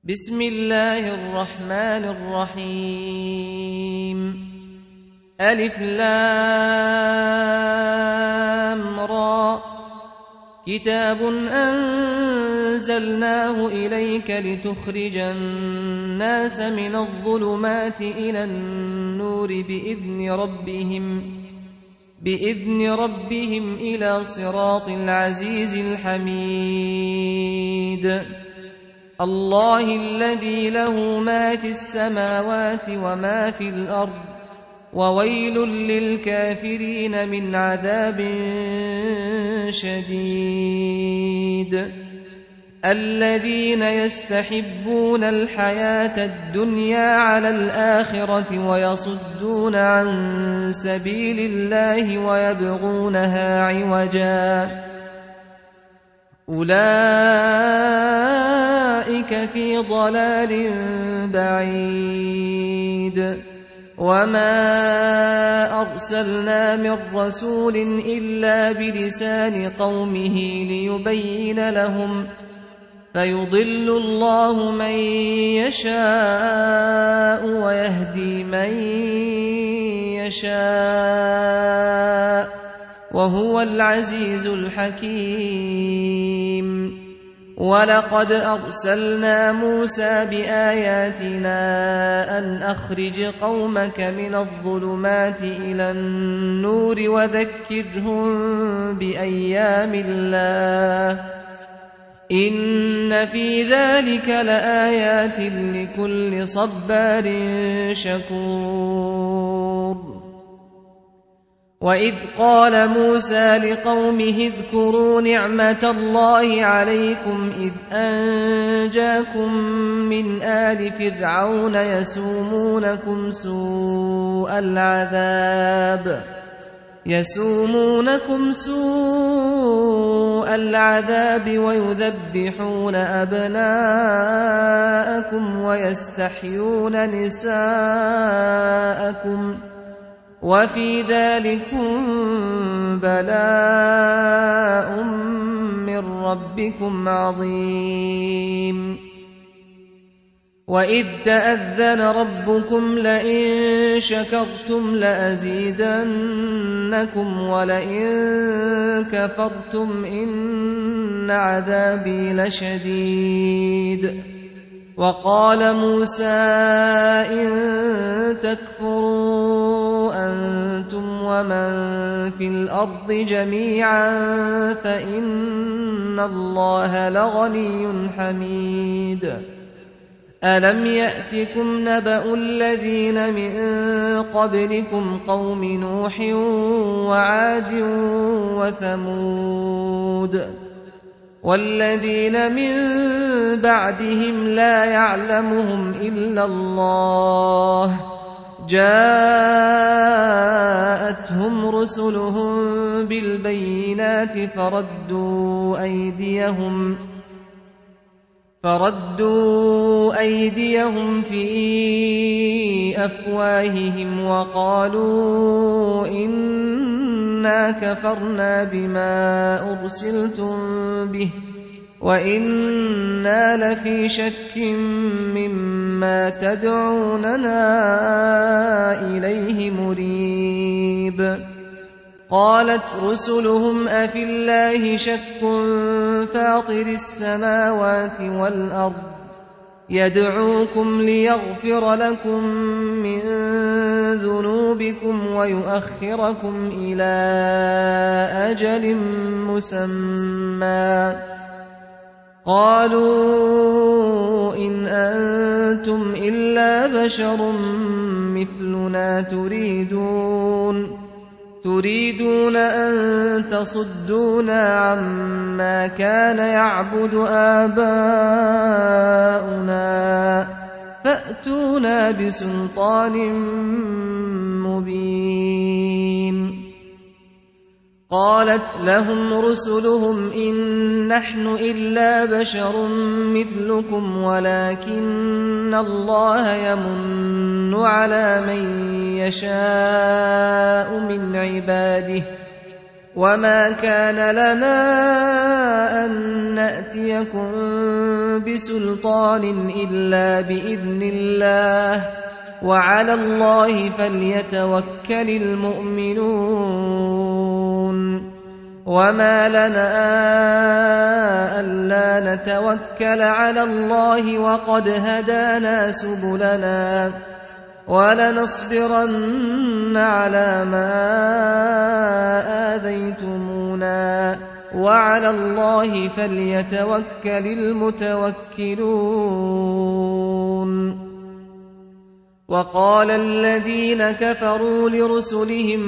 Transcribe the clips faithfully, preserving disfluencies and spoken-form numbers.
بسم الله الرحمن الرحيم ألف لام را كتاب أنزلناه إليك لتخرج الناس من الظلمات إلى النور بإذن ربهم بإذن ربهم إلى صراط العزيز الحميد الله الذي له ما في السماوات وما في الأرض وويل للكافرين من عذاب شديد الذين يستحبون الحياة الدنيا على الآخرة ويصدون عن سبيل الله ويبغونها عوجا أولئك في ضلال بعيد وما أرسلنا من رسول إلا بلسان قومه ليبين لهم فيضل الله من يشاء ويهدي من يشاء وهو العزيز الحكيم ولقد أرسلنا موسى بآياتنا أن أخرج قومك من الظلمات إلى النور وذكرهم بأيام الله إن في ذلك لآيات لكل صبار شكور وإذ قال موسى لقومه اذكروا نعمة الله عليكم إذ أنجاكم من آل فرعون يسومونكم سوء العذاب يسومونكم سوء العذاب ويذبحون أبناءكم ويستحيون نساءكم وفي ذلكم بلاء من ربكم عظيم وإذ تأذن ربكم لئن شكرتم لأزيدنكم ولئن كفرتم إن عذابي لشديد وقال موسى إن تكفروا أنتم ومن في الأرض جميعا فإن الله لغني حميد ألم يأتكم نبأ الذين من قبلكم قوم نوح وعاد وثمود والذين من بعدهم لا يعلمهم إلا الله جاءتهم رسلهم بالبينات فردوا أيديهم فردوا أيديهم في أفواههم وقالوا إنا كفرنا بما أرسلتم به وإنا لفي شك مما تدعوننا إليه مريب قالت رسلهم أفي الله شك فاطر السماوات والأرض يدعوكم ليغفر لكم من ذنوبكم ويؤخركم إلى أجل مسمى قالوا إن أنتم إلا بشر مثلنا تريدون تريدون أن تصدونا عما كان يعبد آباؤنا فأتونا بسلطان مبين قالت لهم رسلهم إن نحن إلا بشر مثلكم ولكن الله يمن على من يشاء من عباده وما كان لنا أن نأتيكم بسلطان إلا بإذن الله وعلى الله فليتوكل المؤمنون وما لنا ألا نتوكل على الله وقد هدانا سبلنا ولنصبرن على ما آذيتمونا وعلى الله فليتوكل المتوكلون وقال الذين كفروا لرسلهم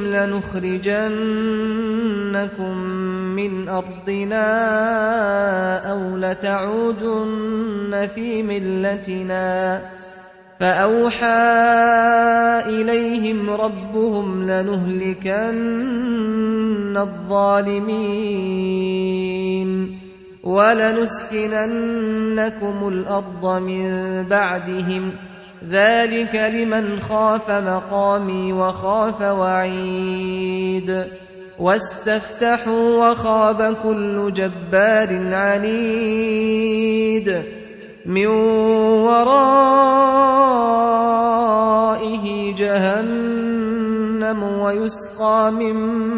لنخرجنكم من أرضنا أو لتعودن في ملتنا فأوحى إليهم ربهم لنهلكن الظالمين ولنسكننكم الأرض من بعدهم ذلك لمن خاف مقامي وخاف وعيد واستفتحوا وخاب كل جبار عنيد من ورائه جهنم ويسقى من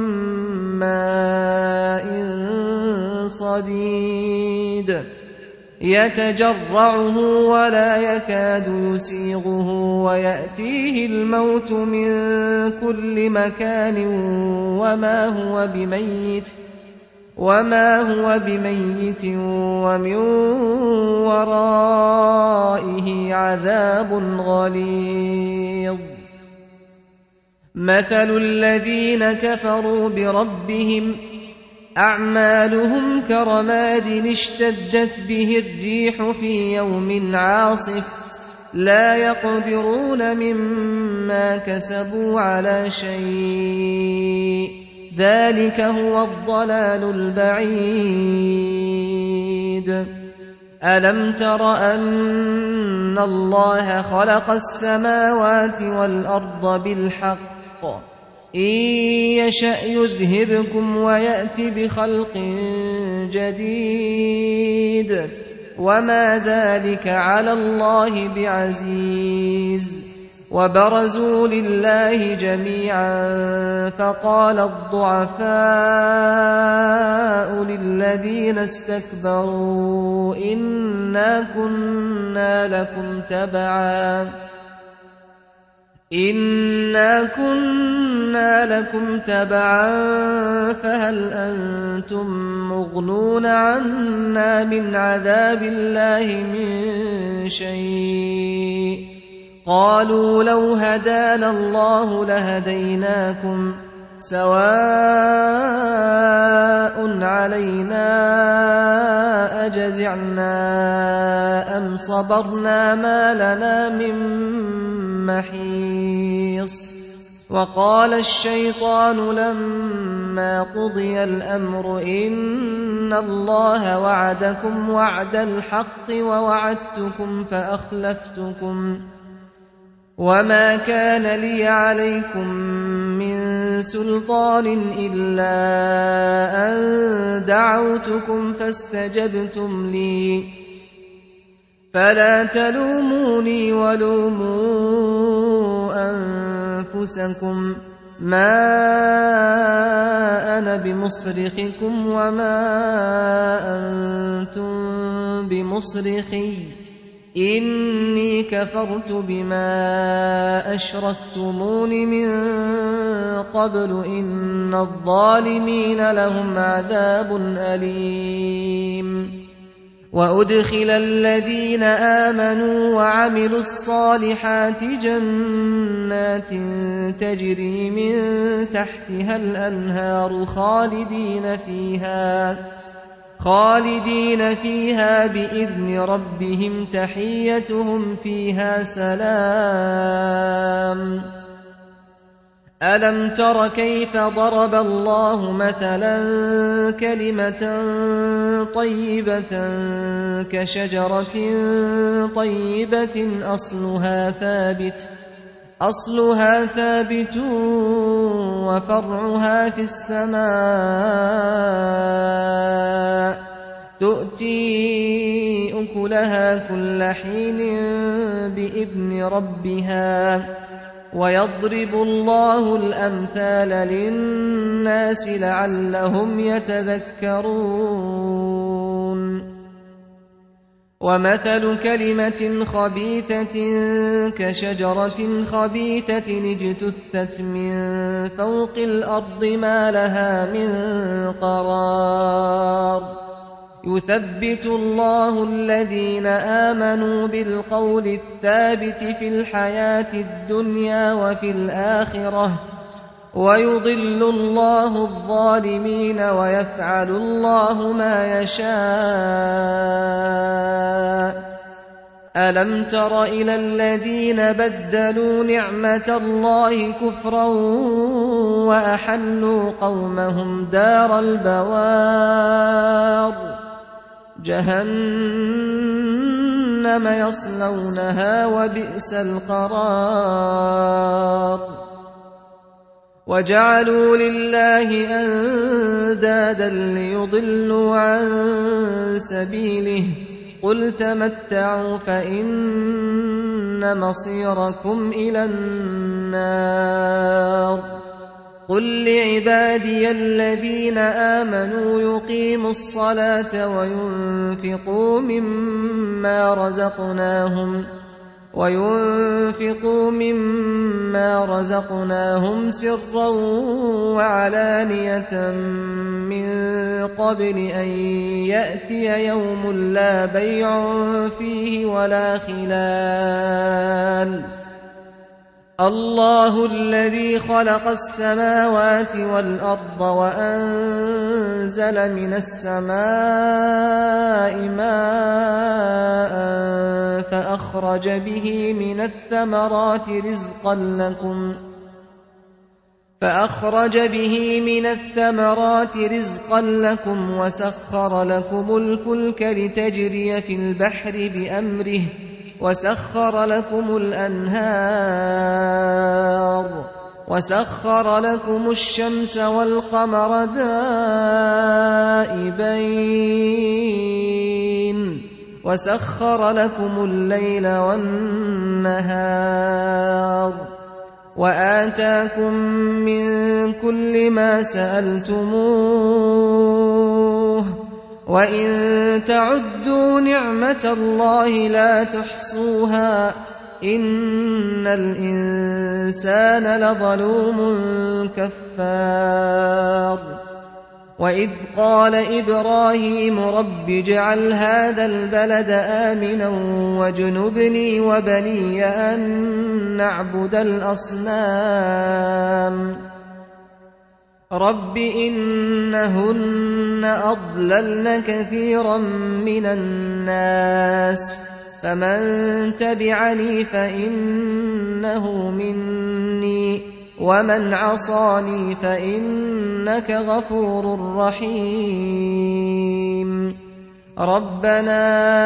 ماء صديد يتجرعه ولا يكاد يسيغه ويأتيه الموت من كل مكان وما هو بميت وما هو بميت ومن ورائه عذاب غليظ مثل الذين كفروا بربهم أعمالهم كرماد اشتدت به الريح في يوم عاصف لا يقدرون مما كسبوا على شيء ذلك هو الضلال البعيد ألم تر أن الله خلق السماوات والأرض بالحق إن يشأ يذهبكم ويأت بخلق جديد وما ذلك على الله بعزيز وبرزوا لله جميعا فقال الضعفاء للذين استكبروا إنا كنا لكم تبعا إنا كنا لكم تبعا فهل أنتم مغنون عنا من عذاب الله من شيء قالوا لو هدانا الله لهديناكم سواء علينا أجزعنا أم صبرنا ما لنا من محيص وقال الشيطان لما قضي الأمر إن الله وعدكم وعد الحق ووعدتكم فأخلفتكم وما كان لي عليكم من سلطان إلا أن دعوتكم فاستجبتم لي فلا تلوموني ولوموا أنفسكم ما أنا بمصرخكم وما أنتم بمصرخي إني كفرت بما أشركتمون من قبل إن الظالمين لهم عذاب أليم وأدخل الذين آمنوا وعملوا الصالحات جنات تجري من تحتها الأنهار خالدين فيها خالدين فيها بإذن ربهم تحيتهم فيها سلام ألم تر كيف ضرب الله مثلا كلمة طيبة كشجرة طيبة أصلها ثابت أصلها ثابت وفرعها في السماء تؤتي أكلها كل حين بإذن ربها ويضرب الله الأمثال للناس لعلهم يتذكرون ومثل كلمة خبيثة كشجرة خبيثة اجتثت من فوق الأرض ما لها من قرار يثبت الله الذين آمنوا بالقول الثابت في الحياة الدنيا وفي الآخرة ويضل الله الظالمين ويفعل الله ما يشاء ألم تر إلى الذين بدلوا نعمة الله كفرا وأحلوا قومهم دار البوار جهنم يصلونها وبئس القرار وجعلوا لله أندادا ليضلوا عن سبيله قل تمتعوا فإن مصيركم إلى النار قل لعبادي الذين آمنوا يقيموا الصلاة وينفقوا مما رزقناهم وينفقوا مما رزقناهم سرا وعلانية من قبل أن يأتي يوم لا بيع فيه ولا خلال الله الذي خلق السماوات والأرض وأنزل من السماء ماء فأخرج به من الثمرات رزقا لكم فأخرج به من الثمرات رزقا لكم وسخر لكم الفلك لتجري في البحر بأمره وسخر لكم الأنهار وسخر لكم الشمس والقمر دائبين وسخر لكم الليل والنهار وآتاكم من كل ما سألتموه وإن تعدوا نعمة الله لا تحصوها إن الإنسان لظلوم كفار وإذ قال إبراهيم رب اجعل هذا البلد آمنا واجنبني وبني أن نعبد الأصنام رب إنهن أضللن كثيرا من الناس فمن تبعني فإنه مني ومن عصاني فإنك غفور رحيم ربنا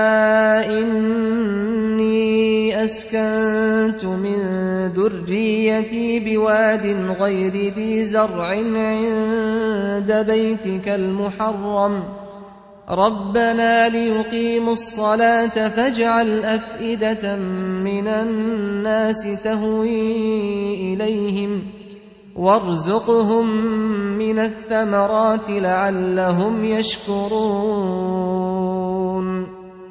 إني أسكنت من ذريتي بواد غير ذي زرع عند بيتك المحرم ربنا ليقيموا الصلاة فاجعل أفئدة من الناس تهوي إليهم وارزقهم من الثمرات لعلهم يشكرون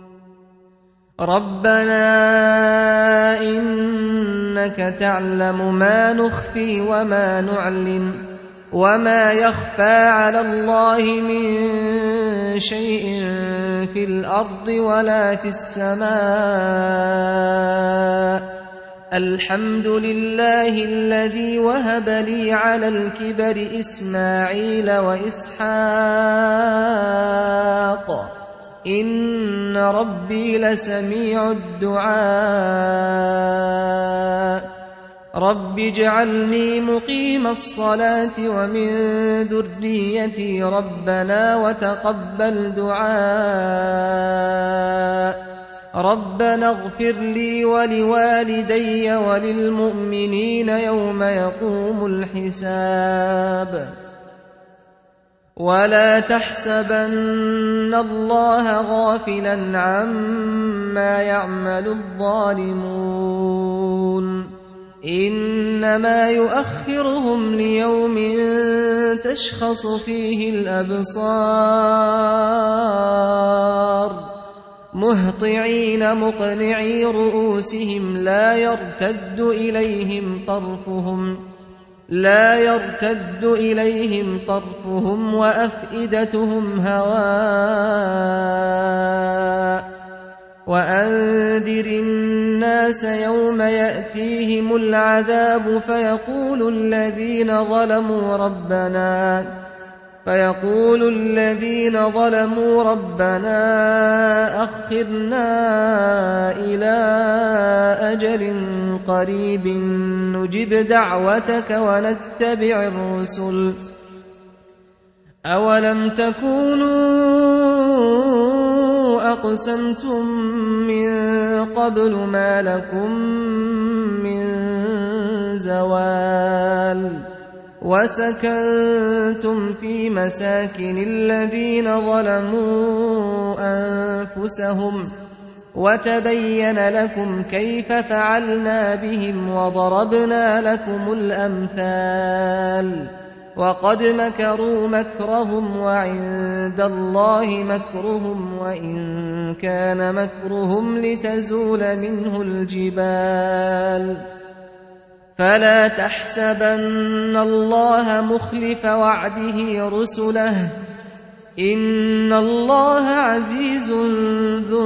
ربنا إنك تعلم ما نخفي وما نعلن وما يخفى على الله من شيء في الأرض ولا في السماء الحمد لله الذي وهب لي على الكبر إسماعيل وإسحاق إن ربي لسميع الدعاء رب اجعلني مقيم الصلاة ومن ذريتي ربنا وتقبل دعاء ربنا اغفر لي ولوالدي وللمؤمنين يوم يقوم الحساب ولا تحسبن الله غافلا عما يعمل الظالمون إنما يؤخرهم ليوم تشخص فيه الأبصار مهطعين مقنعي رؤوسهم لا يرتد إليهم طرفهم لا يرتد إليهم طرفهم وأفئدتهم هواء وأنذر الناس يوم يأتيهم العذاب فيقول الذين ظلموا ربنا فيقول الذين ظلموا ربنا أخرنا إلى أجل قريب نجب دعوتك ونتبع الرسل أولم تكونوا أقسمتم من قبل ما لكم من زوال وسكنتم في مساكن الذين ظلموا أنفسهم وتبين لكم كيف فعلنا بهم وضربنا لكم الأمثال وقد مكروا مكرهم وعند الله مكرهم وإن كان مكرهم لتزول منه الجبال فلا تحسبن الله مخلف وعده رسله إن الله عزيز ذو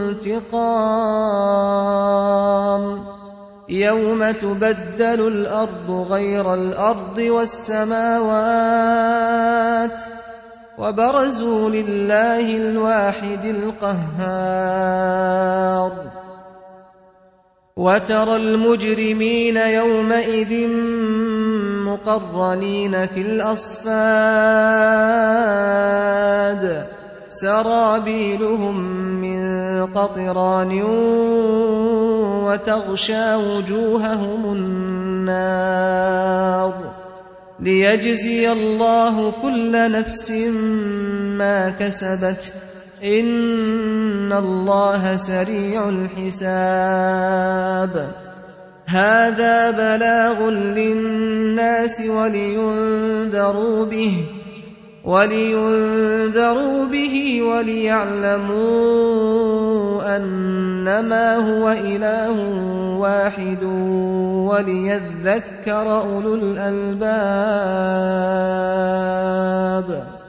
انتقام يوم تبدل الأرض غير الأرض والسماوات وبرزوا لله الواحد القهار وترى المجرمين يومئذ مقرنين في الأصفاد سرابيلهم من قطران وتغشى وجوههم النار ليجزي الله كل نفس ما كسبت إن الله سريع الحساب هذا بلاغ للناس ولينذروا به ولينذروا به وليعلموا أنما هو إله واحد وليذكر أولو الألباب.